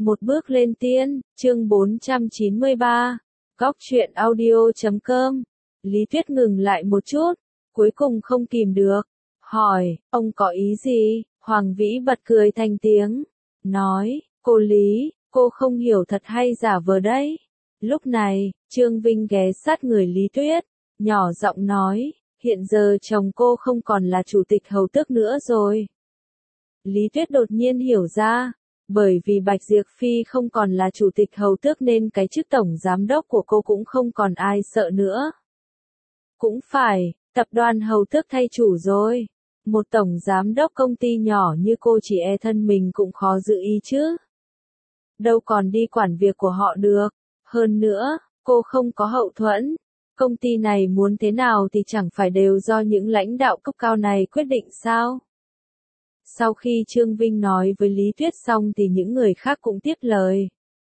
Một bước lên tiên, chương 493, Góc truyện audio.com. Lý Tuyết ngừng lại một chút, cuối cùng không kìm được, hỏi, ông có ý gì? Hoàng Vĩ bật cười thành tiếng, nói, cô Lý, cô không hiểu thật hay giả vờ đấy. Lúc này, Trương Vinh ghé sát người Lý Tuyết, nhỏ giọng nói, hiện giờ chồng cô không còn là chủ tịch hầu tước nữa rồi. Lý Tuyết đột nhiên hiểu ra, bởi vì Bạch Diệp Phi không còn là chủ tịch hầu tước nên cái chức tổng giám đốc của cô cũng không còn ai sợ nữa. Cũng phải, tập đoàn hầu tước thay chủ rồi. Một tổng giám đốc công ty nhỏ như cô chỉ e thân mình cũng khó giữ ý chứ. Đâu còn đi quản việc của họ được. Hơn nữa, cô không có hậu thuẫn. Công ty này muốn thế nào thì chẳng phải đều do những lãnh đạo cấp cao này quyết định sao? Sau khi Trương Vinh nói với Lý Tuyết xong thì những người khác cũng tiếp lời.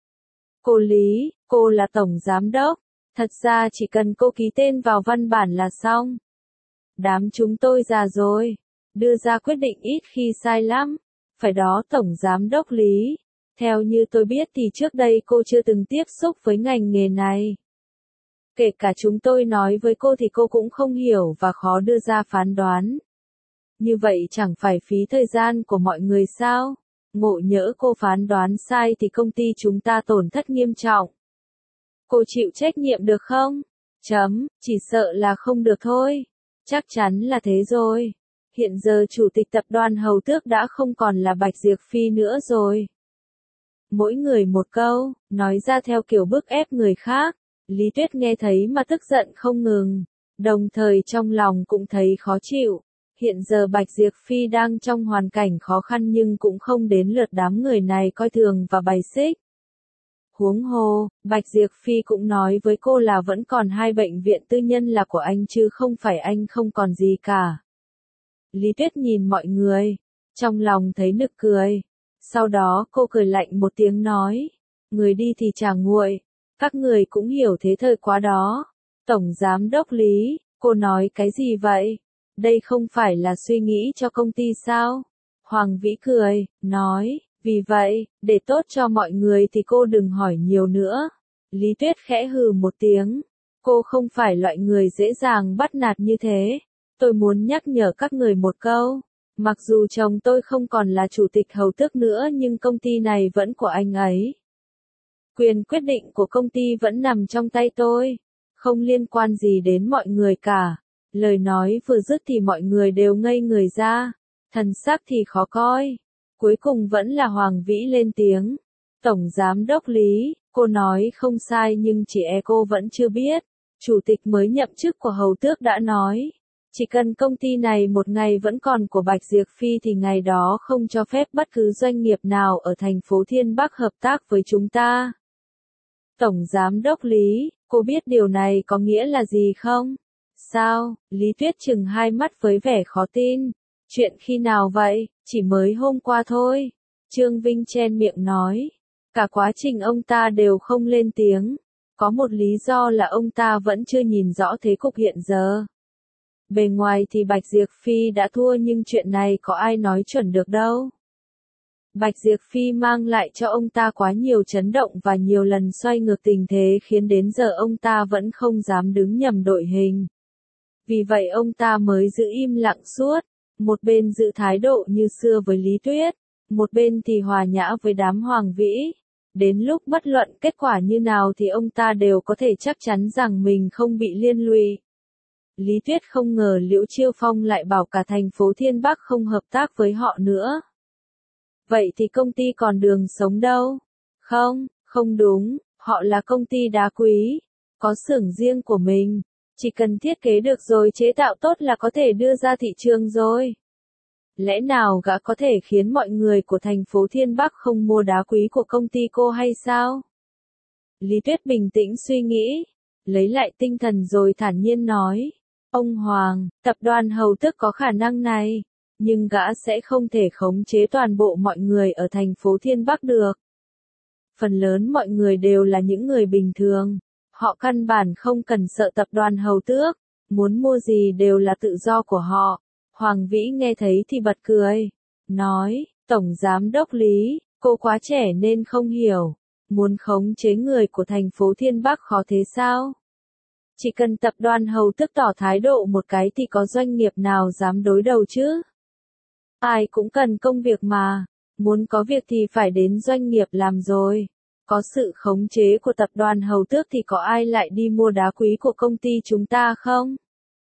Cô Lý, cô là tổng giám đốc. Thật ra chỉ cần cô ký tên vào văn bản là xong. Đám chúng tôi già rồi. Đưa ra quyết định ít khi sai lắm. Phải đó tổng giám đốc Lý. Theo như tôi biết thì trước đây cô chưa từng tiếp xúc với ngành nghề này. Kể cả chúng tôi nói với cô thì cô cũng không hiểu và khó đưa ra phán đoán. Như vậy chẳng phải phí thời gian của mọi người sao? Ngộ nhỡ cô phán đoán sai thì công ty chúng ta tổn thất nghiêm trọng. Cô chịu trách nhiệm được không? Chỉ sợ là không được thôi. Chắc chắn là thế rồi. Hiện giờ chủ tịch tập đoàn hầu tước đã không còn là Bạch Diệp Phi nữa rồi. Mỗi người một câu, nói ra theo kiểu bức ép người khác. Lý Tuyết nghe thấy mà tức giận không ngừng. Đồng thời trong lòng cũng thấy khó chịu. Hiện giờ Bạch Diệp Phi đang trong hoàn cảnh khó khăn nhưng cũng không đến lượt đám người này coi thường và bài xích. Huống hồ, Bạch Diệp Phi cũng nói với cô là vẫn còn 2 bệnh viện tư nhân là của anh chứ không phải anh không còn gì cả. Lý Tuyết nhìn mọi người, trong lòng thấy nực cười. Sau đó cô cười lạnh một tiếng nói, người đi thì chả nguội, các người cũng hiểu thế thời quá đó. Tổng giám đốc Lý, cô nói cái gì vậy? Đây không phải là suy nghĩ cho công ty sao? Hoàng Vĩ cười, nói, vì vậy, để tốt cho mọi người thì cô đừng hỏi nhiều nữa. Lý Tuyết khẽ hừ một tiếng, cô không phải loại người dễ dàng bắt nạt như thế. Tôi muốn nhắc nhở các người một câu, mặc dù chồng tôi không còn là chủ tịch hầu tước nữa nhưng công ty này vẫn của anh ấy. Quyền quyết định của công ty vẫn nằm trong tay tôi, không liên quan gì đến mọi người cả. Lời nói vừa dứt thì mọi người đều ngây người ra, thần sắc thì khó coi. Cuối cùng vẫn là Hoàng Vĩ lên tiếng. Tổng giám đốc Lý, cô nói không sai nhưng chỉ e cô vẫn chưa biết. Chủ tịch mới nhậm chức của hầu tước đã nói, chỉ cần công ty này một ngày vẫn còn của Bạch Diệp Phi thì ngày đó không cho phép bất cứ doanh nghiệp nào ở thành phố Thiên Bắc hợp tác với chúng ta. Tổng giám đốc Lý, cô biết điều này có nghĩa là gì không? Sao? Lý Tuyết chừng hai mắt với vẻ khó tin. Chuyện khi nào vậy? Chỉ mới hôm qua thôi. Trương Vinh chen miệng nói. Cả quá trình ông ta đều không lên tiếng. Có một lý do là ông ta vẫn chưa nhìn rõ thế cục hiện giờ. Bề ngoài thì Bạch Diệp Phi đã thua nhưng chuyện này có ai nói chuẩn được đâu. Bạch Diệp Phi mang lại cho ông ta quá nhiều chấn động và nhiều lần xoay ngược tình thế khiến đến giờ ông ta vẫn không dám đứng nhầm đội hình. Vì vậy ông ta mới giữ im lặng suốt, một bên giữ thái độ như xưa với Lý Tuyết, một bên thì hòa nhã với đám Hoàng Vĩ. Đến lúc bất luận kết quả như nào thì ông ta đều có thể chắc chắn rằng mình không bị liên lụy. Lý Tuyết không ngờ Liễu Chiêu Phong lại bảo cả thành phố Thiên Bắc không hợp tác với họ nữa. Vậy thì công ty còn đường sống đâu? Không đúng, họ là công ty đá quý, có xưởng riêng của mình. Chỉ cần thiết kế được rồi chế tạo tốt là có thể đưa ra thị trường rồi. Lẽ nào gã có thể khiến mọi người của thành phố Thiên Bắc không mua đá quý của công ty cô hay sao? Lý Tuyết bình tĩnh suy nghĩ, lấy lại tinh thần rồi thản nhiên nói. Ông Hoàng, tập đoàn hầu tước có khả năng này, nhưng gã sẽ không thể khống chế toàn bộ mọi người ở thành phố Thiên Bắc được. Phần lớn mọi người đều là những người bình thường. Họ căn bản không cần sợ tập đoàn hầu tước, muốn mua gì đều là tự do của họ. Hoàng Vĩ nghe thấy thì bật cười, nói, Tổng giám đốc Lý, Cô quá trẻ nên không hiểu. Muốn khống chế người của thành phố Thiên Bắc khó thế sao? Chỉ cần tập đoàn Hầu Tước tỏ thái độ một cái thì có doanh nghiệp nào dám đối đầu chứ? Ai cũng cần công việc mà. Muốn có việc thì phải đến doanh nghiệp làm rồi. Có sự khống chế của tập đoàn Hầu Tước thì có ai lại đi mua đá quý của công ty chúng ta không?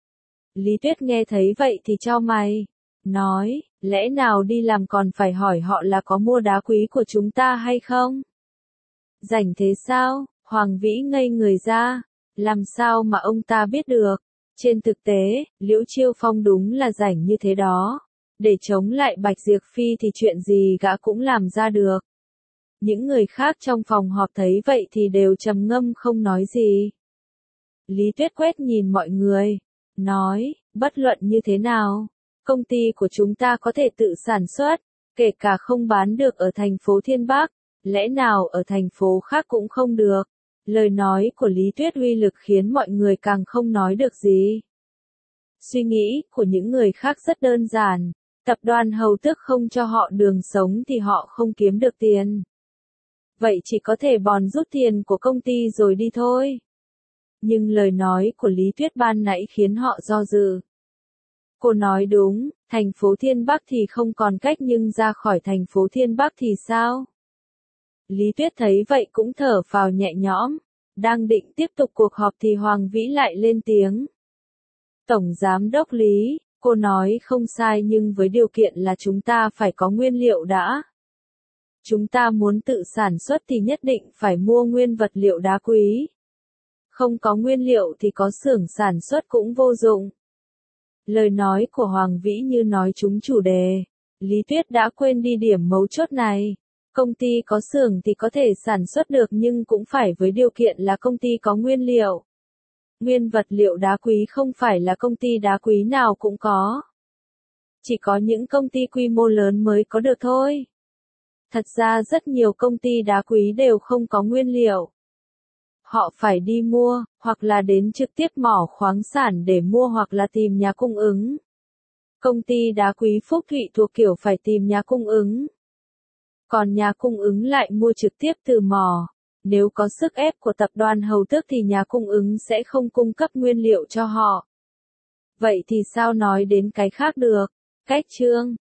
Lý Tuyết nghe thấy vậy thì chau mày. Nói, lẽ nào đi làm còn phải hỏi họ là có mua đá quý của chúng ta hay không? Rảnh thế sao? Hoàng Vĩ ngây người ra. Làm sao mà ông ta biết được? Trên thực tế, Liễu Chiêu Phong đúng là rảnh như thế đó. Để chống lại Bạch Diệp Phi thì chuyện gì gã cũng làm ra được. Những người khác trong phòng họp thấy vậy thì đều trầm ngâm không nói gì. Lý Tuyết quét nhìn mọi người. Nói, bất luận như thế nào, công ty của chúng ta có thể tự sản xuất, kể cả không bán được ở thành phố Thiên Bắc, lẽ nào ở thành phố khác cũng không được. Lời nói của Lý Tuyết uy lực khiến mọi người càng không nói được gì. Suy nghĩ của những người khác rất đơn giản, tập đoàn Hầu Tước không cho họ đường sống thì họ không kiếm được tiền. Vậy chỉ có thể bòn rút tiền của công ty rồi đi thôi. Nhưng lời nói của Lý Tuyết ban nãy khiến họ do dự. Cô nói đúng, thành phố Thiên Bắc thì không còn cách nhưng ra khỏi thành phố Thiên Bắc thì sao? Lý Tuyết thấy vậy cũng thở phào nhẹ nhõm. Đang định tiếp tục cuộc họp thì Hoàng Vĩ lại lên tiếng. Tổng Giám đốc Lý, cô nói không sai nhưng với điều kiện là chúng ta phải có nguyên liệu đã. Chúng ta muốn tự sản xuất thì nhất định phải mua nguyên vật liệu đá quý. Không có nguyên liệu thì có xưởng sản xuất cũng vô dụng. Lời nói của Hoàng Vĩ như nói trúng chủ đề. Lý Tuyết đã quên đi điểm mấu chốt này. Công ty có xưởng thì có thể sản xuất được nhưng cũng phải với điều kiện là công ty có nguyên liệu. Nguyên vật liệu đá quý không phải là công ty đá quý nào cũng có. Chỉ có những công ty quy mô lớn mới có được thôi. Thật ra rất nhiều công ty đá quý đều không có nguyên liệu. Họ phải đi mua, hoặc là đến trực tiếp mỏ khoáng sản để mua hoặc là tìm nhà cung ứng. Công ty đá quý Phúc Thụy thuộc kiểu phải tìm nhà cung ứng. Còn nhà cung ứng lại mua trực tiếp từ mỏ. Nếu có sức ép của tập đoàn Hầu Tước thì nhà cung ứng sẽ không cung cấp nguyên liệu cho họ. Vậy thì sao nói đến cái khác được? Cách chương